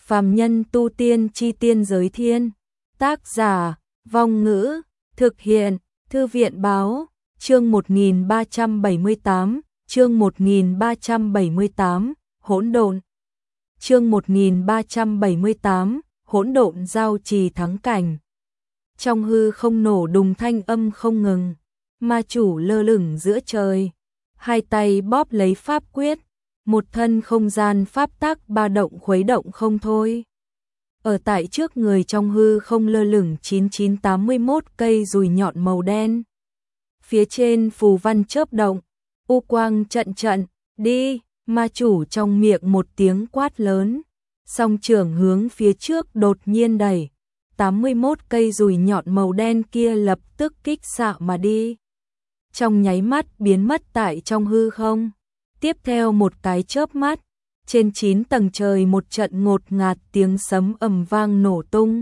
Phàm nhân tu tiên chi tiên giới thiên. Tác giả, Vong Ngữ, thực hiện, Thư viện Báo, chương 1378, chương 1378, hỗn độn. Chương 1378, hỗn độn giao trì thắng cảnh. Trong hư không nổ đùng thanh âm không ngừng, ma chủ lơ lửng giữa trời, hai tay bóp lấy pháp quyết, một thân không gian pháp tắc ba động khuấy động không thôi. Ở tại trước người trong hư không lơ lửng 9981 cây dùi nhọn màu đen. Phía trên phù văn chớp động, u quang trận trận, đi, ma chủ trong miệng một tiếng quát lớn, song trưởng hướng phía trước đột nhiên đẩy, 81 cây dùi nhọn màu đen kia lập tức kích xạ mà đi. Trong nháy mắt biến mất tại trong hư không. Tiếp theo một cái chớp mắt, trên 9 tầng trời một trận ngột ngạt tiếng sấm ầm vang nổ tung.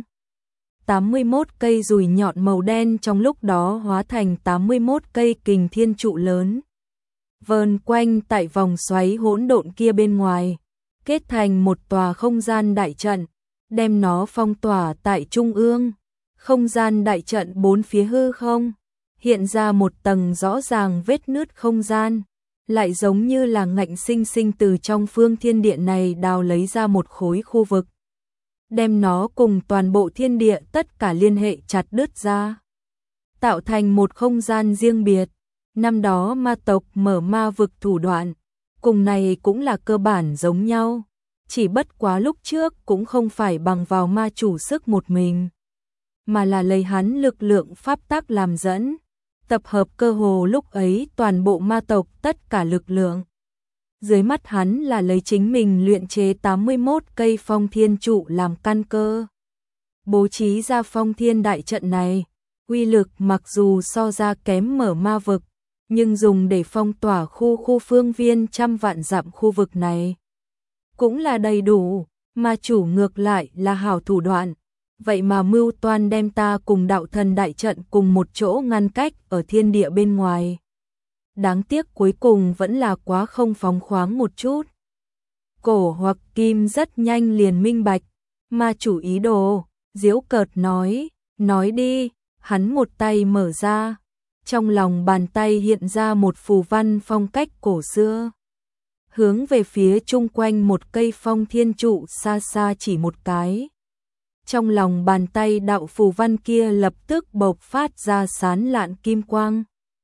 81 cây dùi nhọn màu đen trong lúc đó hóa thành 81 cây kình thiên trụ lớn, vờn quanh tại vòng xoáy hỗn độn kia bên ngoài, kết thành một tòa không gian đại trận, đem nó phong tỏa tại trung ương. Không gian đại trận bốn phía hư không, hiện ra một tầng rõ ràng vết nứt không gian, lại giống như là ngạnh sinh sinh từ trong phương thiên địa này đào lấy ra một khối khu vực, đem nó cùng toàn bộ thiên địa tất cả liên hệ chặt đứt ra, tạo thành một không gian riêng biệt. Năm đó ma tộc mở ma vực thủ đoạn, cùng này cũng là cơ bản giống nhau, chỉ bất quá lúc trước cũng không phải bằng vào ma chủ sức một mình, mà là lấy hắn lực lượng pháp tắc làm dẫn, tập hợp cơ hồ lúc ấy toàn bộ ma tộc tất cả lực lượng. Dưới mắt hắn là lấy chính mình luyện chế 81 cây phong thiên trụ làm căn cơ, bố trí ra phong thiên đại trận này, uy lực mặc dù so ra kém mở ma vực, nhưng dùng để phong tỏa khu phương viên trăm vạn dặm khu vực này cũng là đầy đủ. Ma chủ ngược lại là hảo thủ đoạn, vậy mà mưu toan đem ta cùng đạo thần đại trận cùng một chỗ ngăn cách ở thiên địa bên ngoài. Đáng tiếc cuối cùng vẫn là quá không phóng khoáng một chút. Cổ Hoặc Kim rất nhanh liền minh bạch ma chủ ý đồ, giễu cợt nói đi. Hắn một tay mở ra, trong lòng bàn tay hiện ra một phù văn phong cách cổ xưa, hướng về phía chung quanh một cây phong thiên trụ xa xa chỉ một cái. Trong lòng bàn tay đạo phù văn kia lập tức bộc phát ra sán lạn kim quang,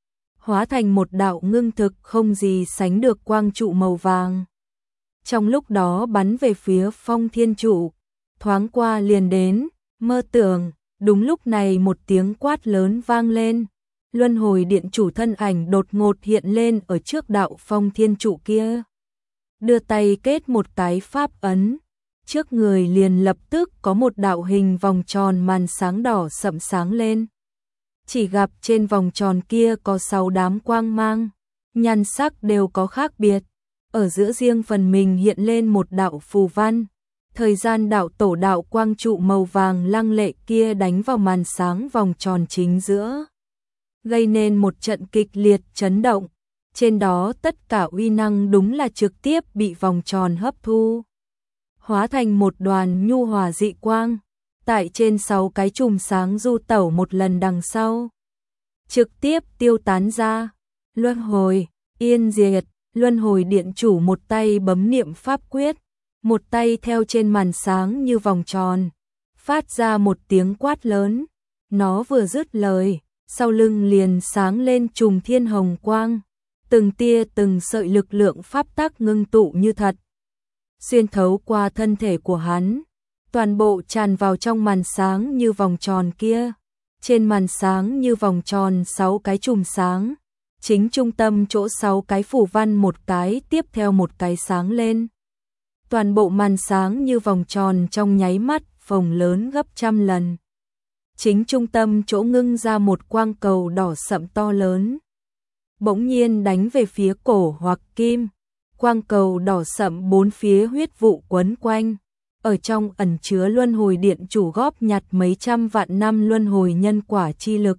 hóa thành một đạo ngưng thực không gì sánh được quang trụ màu vàng. Trong lúc đó bắn về phía phong thiên trụ, thoáng qua liền đến, mơ tưởng. Đúng lúc này một tiếng quát lớn vang lên, luân hồi điện chủ thân ảnh đột ngột hiện lên ở trước đạo phong thiên trụ kia, đưa tay kết một cái pháp ấn, trước người liền lập tức có một đạo hình vòng tròn màn sáng đỏ sẫm sáng lên. Chỉ gặp trên vòng tròn kia có 6 đám quang mang, nhan sắc đều có khác biệt, ở giữa riêng phần mình hiện lên một đạo phù văn. Thời gian đạo tổ đạo quang trụ màu vàng lăng lệ kia đánh vào màn sáng vòng tròn chính giữa, gây nên một trận kịch liệt chấn động. Trên đó tất cả uy năng đúng là trực tiếp bị vòng tròn hấp thu, hóa thành một đoàn nhu hòa dị quang, tại trên 6 cái chùm sáng du tẩu một lần đằng sau, trực tiếp tiêu tán ra. Luân hồi, yên diệt. Luân hồi điện chủ một tay bấm niệm pháp quyết, một tay theo trên màn sáng như vòng tròn, phát ra một tiếng quát lớn. Nó vừa dứt lời, sau lưng liền sáng lên chùm thiên hồng quang, từng tia từng sợi lực lượng pháp tắc ngưng tụ như thật, xuyên thấu qua thân thể của hắn, toàn bộ tràn vào trong màn sáng như vòng tròn kia. Trên màn sáng như vòng tròn 6 cái chùm sáng, chính trung tâm chỗ 6 cái phù văn một cái tiếp theo một cái sáng lên. Toàn bộ màn sáng như vòng tròn trong nháy mắt phồng lớn gấp trăm lần. Chính trung tâm chỗ ngưng ra một quang cầu đỏ sậm to lớn, bỗng nhiên đánh về phía Cổ Hoặc Kim. Quang cầu đỏ sậm bốn phía huyết vụ quấn quanh, ở trong ẩn chứa luân hồi điện chủ góp nhặt mấy trăm vạn năm luân hồi nhân quả chi lực.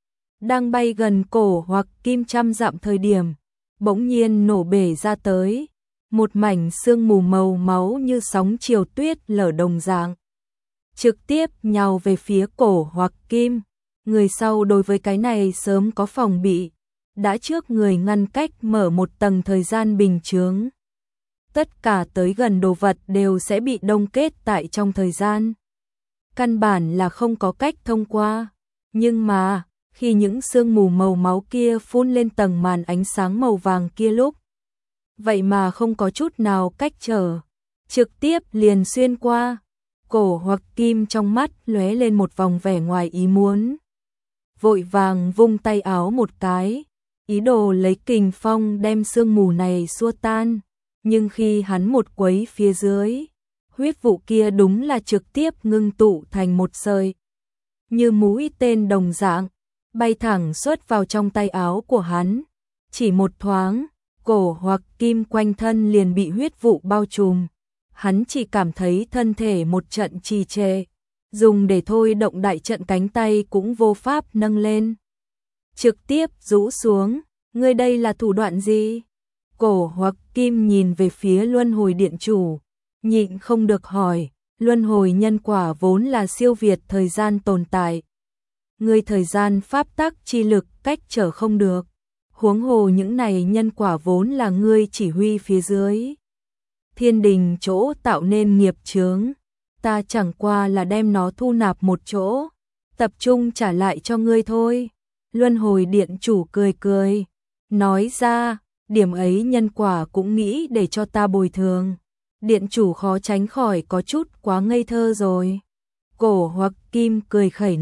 Đang bay gần Cổ Hoặc Kim trăm dặm thời điểm, bỗng nhiên nổ bể ra tới. một mảnh sương mù màu máu như sóng chiều tuyết lở đồng dạng, trực tiếp nhào về phía cổ Hoặc Kim. Người sau đối với cái này sớm có phòng bị, đã trước người ngăn cách mở một tầng thời gian bình chướng. Tất cả tới gần đồ vật đều sẽ bị đông kết tại trong thời gian. Căn bản là không có cách thông qua. Nhưng mà, khi những sương mù màu máu kia phun lên tầng màn ánh sáng màu vàng kia lúc, vậy mà không có chút nào cách trở, trực tiếp liền xuyên qua. Cổ Hoặc Kim trong mắt lóe lên một vòng vẻ ngoài ý muốn. Vội vàng vung tay áo một cái, ý đồ lấy kình phong đem sương mù này xua tan. Nhưng khi hắn một quấy phía dưới, huyết vụ kia đúng là trực tiếp ngưng tụ thành một sợi, như mũi tên đồng dạng, bay thẳng xuất vào trong tay áo của hắn. Chỉ một thoáng, cổ Hoặc Kim quanh thân liền bị huyết vụ bao trùm. Hắn chỉ cảm thấy thân thể một trận trì trệ, dùng để thôi động đại trận cánh tay cũng vô pháp nâng lên. Trực tiếp rũ xuống, ngươi đây là thủ đoạn gì? Cổ Hoặc Kim nhìn về phía Luân Hồi Điện chủ, nhịn không được hỏi, luân hồi nhân quả vốn là siêu việt thời gian tồn tại. Ngươi thời gian pháp tắc chi lực cách trở không được, huống hồ những này nhân quả vốn là ngươi chỉ huy phía dưới thiên đình chỗ tạo nên nghiệp chướng, ta chẳng qua là đem nó thu nạp một chỗ, tập trung trả lại cho ngươi thôi. Luân Hồi Điện chủ cười cười, nói ra, điểm ấy nhân quả cũng nghĩ để cho ta bồi thường. Điện chủ khó tránh khỏi có chút quá ngây thơ rồi. Cổ Hoặc Kim cười khẩy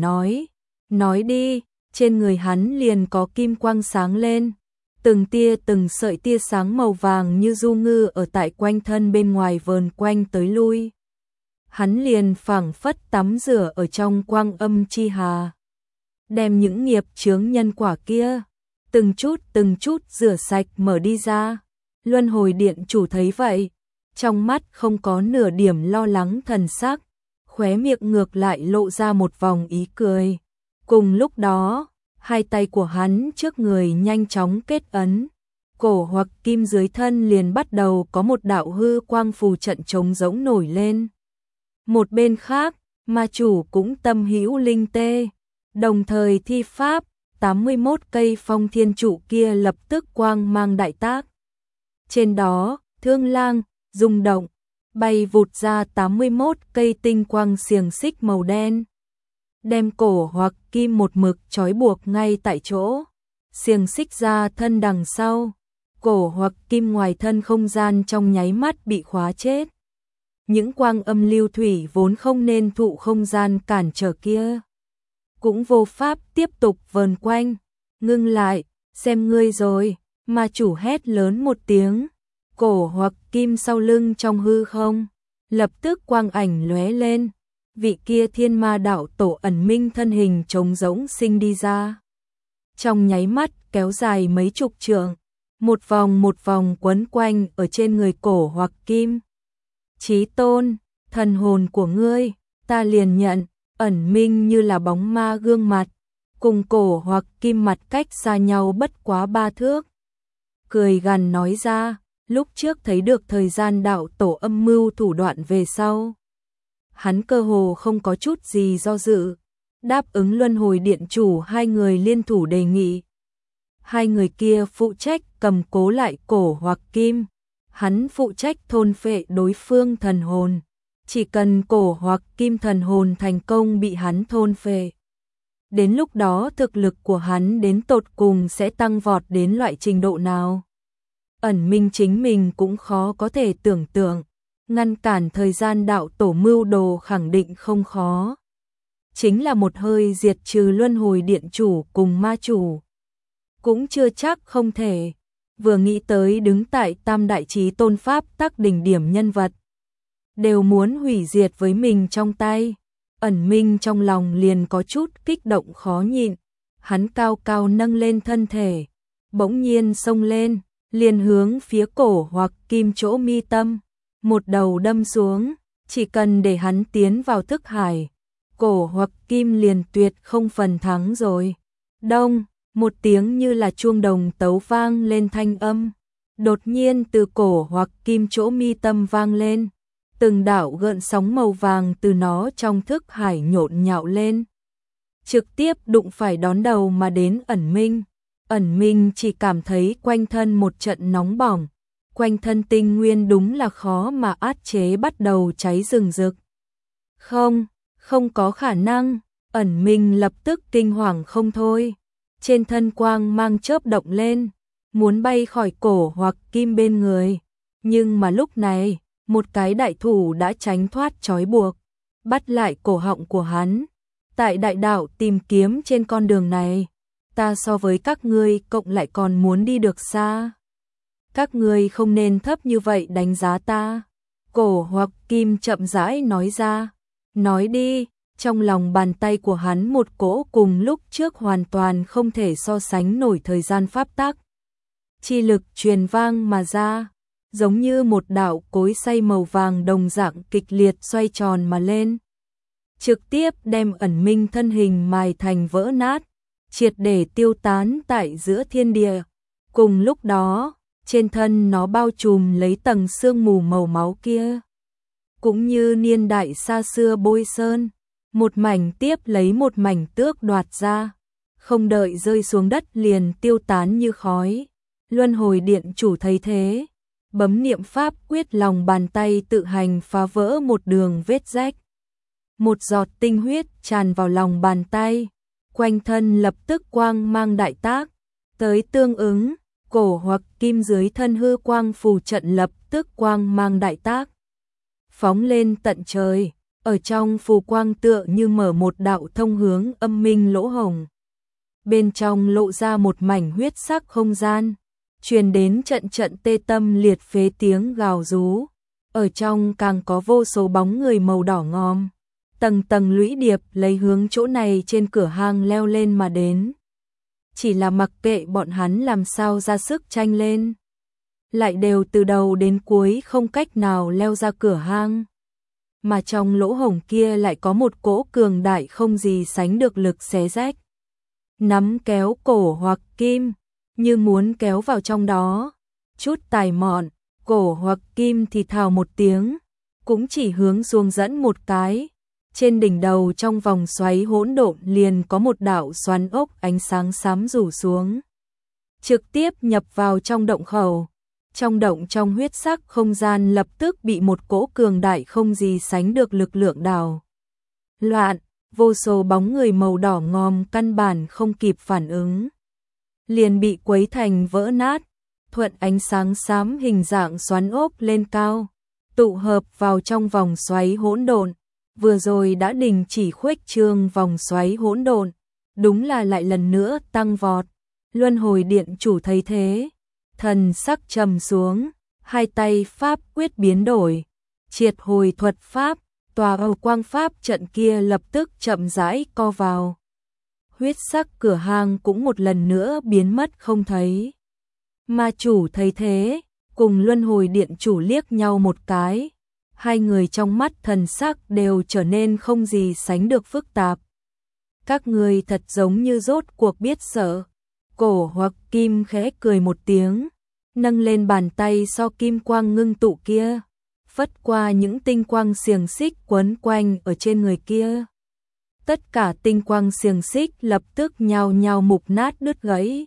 nói đi. Trên người hắn liền có kim quang sáng lên, từng tia từng sợi tia sáng màu vàng như du ngư ở tại quanh thân bên ngoài vờn quanh tới lui. Hắn liền phảng phất tắm rửa ở trong quang âm chi hà, đem những nghiệp chướng nhân quả kia từng chút rửa sạch mở đi ra. Luân Hồi Điện chủ thấy vậy, trong mắt không có nửa điểm lo lắng thần sắc, khóe miệng ngược lại lộ ra một vòng ý cười. Cùng lúc đó, hai tay của hắn trước người nhanh chóng kết ấn, cổ Hoặc Kim dưới thân liền bắt đầu có một đạo hư quang phù trận trống rỗng nổi lên. Một bên khác, ma chủ cũng tâm hữu linh tê, đồng thời thi pháp, 81 cây phong thiên trụ kia lập tức quang mang đại tác. Trên đó, thương lang, rung động, bay vụt ra 81 cây tinh quang xiềng xích màu đen, đem cổ Hoặc Kim một mực trói buộc ngay tại chỗ. Xiềng xích ra thân đằng sau, cổ Hoặc Kim ngoài thân không gian trong nháy mắt bị khóa chết. Những quang âm lưu thủy vốn không nên thụ không gian cản trở kia, cũng vô pháp tiếp tục vờn quanh. Ngưng lại, xem ngươi rồi, ma chủ hét lớn một tiếng. Cổ Hoặc Kim sau lưng trong hư không, lập tức quang ảnh lóe lên. Vị kia thiên ma đạo tổ ẩn minh thân hình trống rỗng sinh đi ra. Trong nháy mắt kéo dài mấy chục trượng, một vòng quấn quanh ở trên người cổ Hoặc Kim. Chí tôn, thần hồn của ngươi, ta liền nhận. Ẩn minh như là bóng ma gương mặt, cùng cổ Hoặc Kim mặt cách xa nhau bất quá 3 thước. Cười gằn nói ra, lúc trước thấy được thời gian đạo tổ âm mưu thủ đoạn về sau, hắn cơ hồ không có chút gì do dự, đáp ứng Luân Hồi Điện chủ hai người liên thủ đề nghị. Hai người kia phụ trách cầm cố lại cổ Hoặc Kim, hắn phụ trách thôn phệ đối phương thần hồn. Chỉ cần cổ Hoặc Kim thần hồn thành công bị hắn thôn phệ, đến lúc đó thực lực của hắn đến tột cùng sẽ tăng vọt đến loại trình độ nào, ẩn minh chính mình cũng khó có thể tưởng tượng. Ngăn cản thời gian đạo tổ mưu đồ khẳng định không khó, chính là một hơi diệt trừ Luân Hồi Điện chủ cùng ma chủ cũng chưa chắc không thể. Vừa nghĩ tới đứng tại tam đại chí tôn pháp tắc đỉnh điểm nhân vật đều muốn hủy diệt với mình trong tay, ẩn minh trong lòng liền có chút kích động khó nhịn. Hắn cao cao nâng lên thân thể, bỗng nhiên xông lên, liền hướng phía cổ Hoặc Kim chỗ mi tâm, một đầu đâm xuống. Chỉ cần để hắn tiến vào thức hải, cổ Hoặc Kim liền tuyệt không phần thắng rồi. Đông, một tiếng như là chuông đồng tấu vang lên thanh âm, Đột nhiên từ cổ hoặc kim chỗ mi tâm vang lên, từng đạo gợn sóng màu vàng từ nó trong thức hải nhộn nhạo lên, trực tiếp đụng phải đón đầu mà đến Ẩn Minh. Ẩn Minh chỉ cảm thấy quanh thân một trận nóng bỏng, quanh thân tinh nguyên đúng là khó mà át chế bắt đầu cháy rừng rực. Không có khả năng, Ẩn Minh lập tức kinh hoàng không thôi, trên thân quang mang chớp động lên, muốn bay khỏi cổ hoặc kim bên người, nhưng mà lúc này, một cái đại thủ đã tránh thoát trói buộc, bắt lại cổ họng của hắn. Tại đại đạo tìm kiếm trên con đường này, ta so với các ngươi cộng lại còn muốn đi được xa. Các ngươi không nên thấp như vậy đánh giá ta. Cổ hoặc kim chậm rãi nói ra. Nói đi, trong lòng bàn tay của hắn một cỗ cùng lúc trước hoàn toàn không thể so sánh nổi thời gian pháp tắc. Chi lực truyền vang mà ra, giống như một đạo cối xay màu vàng đồng dạng kịch liệt xoay tròn mà lên, trực tiếp đem Ẩn Minh thân hình mài thành vỡ nát, triệt để tiêu tán tại giữa thiên địa. Cùng lúc đó, trên thân nó bao trùm lấy tầng sương mù màu máu kia, cũng như niên đại xa xưa bôi sơn, một mảnh tiếp lấy một mảnh tước đoạt ra, không đợi rơi xuống đất liền tiêu tán như khói. Luân hồi điện chủ thấy thế, bấm niệm pháp quyết, lòng bàn tay tự hành phá vỡ một đường vết rách. Một giọt tinh huyết tràn vào lòng bàn tay, quanh thân lập tức quang mang đại tác, tới tương ứng, cổ hoặc kim dưới thân hư quang phù trận lập tức quang mang đại tác, phóng lên tận trời, ở trong phù quang tựa như mở một đạo thông hướng âm minh lỗ hổng. Bên trong lộ ra một mảnh huyết sắc không gian, truyền đến trận trận tê tâm liệt phế tiếng gào rú, ở trong càng có vô số bóng người màu đỏ ngòm, tầng tầng lũy điệp lấy hướng chỗ này trên cửa hang leo lên mà đến. Chỉ là mặc kệ bọn hắn làm sao ra sức tranh lên, lại đều từ đầu đến cuối không cách nào leo ra cửa hang. Mà trong lỗ hổng kia lại có một cỗ cường đại không gì sánh được lực xé rách, nắm kéo cổ hoặc kim, như muốn kéo vào trong đó. Chút tài mọn, cổ hoặc kim thì thào một tiếng, cũng chỉ hướng xuống dẫn một cái. Trên đỉnh đầu trong vòng xoáy hỗn độn liền có một đạo xoắn ốc ánh sáng xám rủ xuống, trực tiếp nhập vào trong động khẩu. Trong động trong huyết sắc không gian lập tức bị một cỗ cường đại không gì sánh được lực lượng đảo loạn, vô số bóng người màu đỏ ngòm căn bản không kịp phản ứng, liền bị quấy thành vỡ nát, thuận ánh sáng xám hình dạng xoắn ốc lên cao, tụ hợp vào trong vòng xoáy hỗn độn. Vừa rồi đã đình chỉ khuếch trương vòng xoáy hỗn độn, đúng là lại lần nữa tăng vọt. Luân hồi điện chủ thấy thế, thần sắc trầm xuống, hai tay pháp quyết biến đổi, triệt hồi thuật pháp, tòa Âu quang pháp trận kia lập tức chậm rãi co vào. Huyết sắc cửa hang cũng một lần nữa biến mất không thấy. Ma chủ thấy thế, cùng luân hồi điện chủ liếc nhau một cái. Hai người trong mắt thần sắc đều trở nên không gì sánh được phức tạp. Các người thật giống như rốt cuộc biết sợ. Cổ hoặc kim khẽ cười một tiếng, nâng lên bàn tay so kim quang ngưng tụ kia, phất qua những tinh quang xiềng xích quấn quanh ở trên người kia. Tất cả tinh quang xiềng xích lập tức nhao nhao mục nát đứt gãy,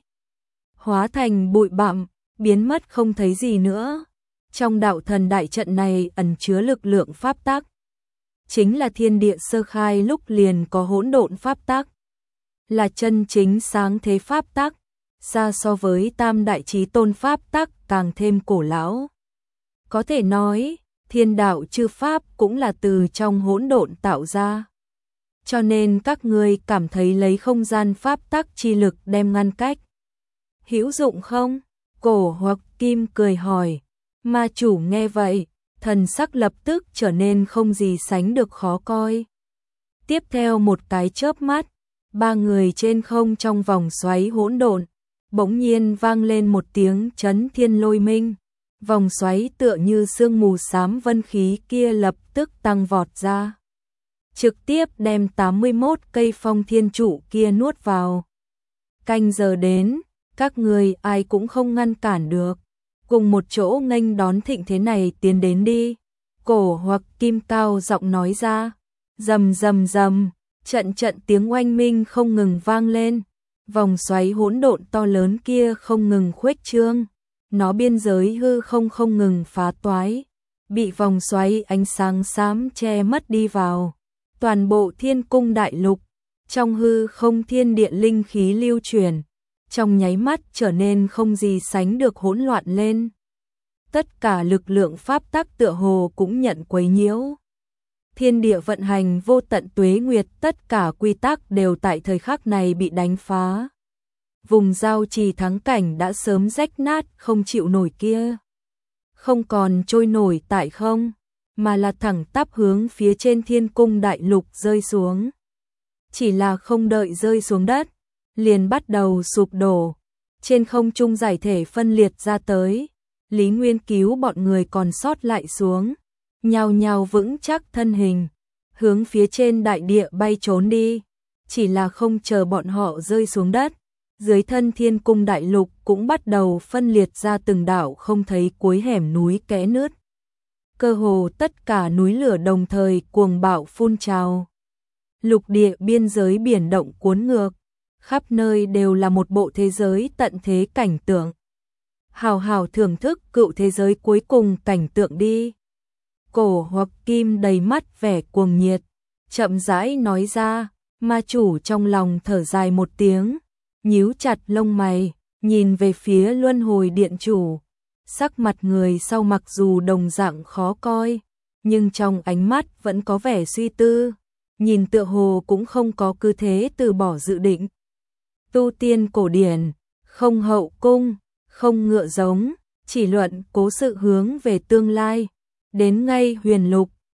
hóa thành bụi bặm, biến mất không thấy gì nữa. Trong đạo thần đại trận này ẩn chứa lực lượng pháp tắc, chính là thiên địa sơ khai lúc liền có hỗn độn pháp tắc, là chân chính sáng thế pháp tắc, xa so với tam đại chí tôn pháp tắc càng thêm cổ lão. Có thể nói, thiên đạo chư pháp cũng là từ trong hỗn độn tạo ra. Cho nên các ngươi cảm thấy lấy không gian pháp tắc chi lực đem ngăn cách, hữu dụng không? Cổ hoặc kim cười hỏi. Ma chủ nghe vậy, thần sắc lập tức trở nên không gì sánh được khó coi. Tiếp theo một cái chớp mắt, ba người trên không trong vòng xoáy hỗn độn, bỗng nhiên vang lên một tiếng chấn thiên lôi minh. Vòng xoáy tựa như sương mù xám vân khí kia lập tức tăng vọt ra, trực tiếp đem 81 cây phong thiên trụ kia nuốt vào. Canh giờ đến, các người ai cũng không ngăn cản được. cùng một chỗ nghênh đón thịnh thế này tiến đến đi. Cổ Hoặc Kim cao giọng nói ra, rầm rầm rầm, trận trận tiếng oanh minh không ngừng vang lên, vòng xoáy hỗn độn to lớn kia không ngừng khuếch trương, nó biên giới hư không ngừng phá toái, bị vòng xoáy ánh sáng xám che mất đi vào. Toàn bộ thiên cung đại lục, trong hư không thiên địa linh khí lưu chuyển, trong nháy mắt trở nên không gì sánh được hỗn loạn lên. Tất cả lực lượng pháp tắc tựa hồ cũng nhận quấy nhiễu. Thiên địa vận hành vô tận tuế nguyệt, tất cả quy tắc đều tại thời khắc này bị đánh phá. Vùng giao trì thắng cảnh đã sớm rách nát không chịu nổi kia. Không còn trôi nổi tại không, mà là thẳng tắp hướng phía trên thiên cung đại lục rơi xuống. Chỉ là không đợi rơi xuống đất, liền bắt đầu sụp đổ. Trên không trung giải thể phân liệt ra tới. Lý Nguyên cứu bọn người còn sót lại xuống, nhào nhào vững chắc thân hình, hướng phía trên đại địa bay trốn đi. Chỉ là không chờ bọn họ rơi xuống đất, dưới thân thiên cung đại lục cũng bắt đầu phân liệt ra từng đảo không thấy cuối hẻm núi kẽ nứt. Cơ hồ tất cả núi lửa đồng thời cuồng bạo phun trào. Lục địa biên giới biển động cuốn ngược, khắp nơi đều là một bộ thế giới tận thế cảnh tượng. Hào hào thưởng thức cựu thế giới cuối cùng cảnh tượng đi. Cổ Hoặc Kim đầy mắt vẻ cuồng nhiệt, chậm rãi nói ra, ma chủ trong lòng thở dài một tiếng, nhíu chặt lông mày, nhìn về phía luân hồi điện chủ. Sắc mặt người sau mặc dù đồng dạng khó coi, nhưng trong ánh mắt vẫn có vẻ suy tư, nhìn tựa hồ cũng không có cứ thế từ bỏ dự định. Tu tiên cổ điển, không hậu cung, không ngựa giống, chỉ luận cố sự hướng về tương lai. Đến ngay huyền lục,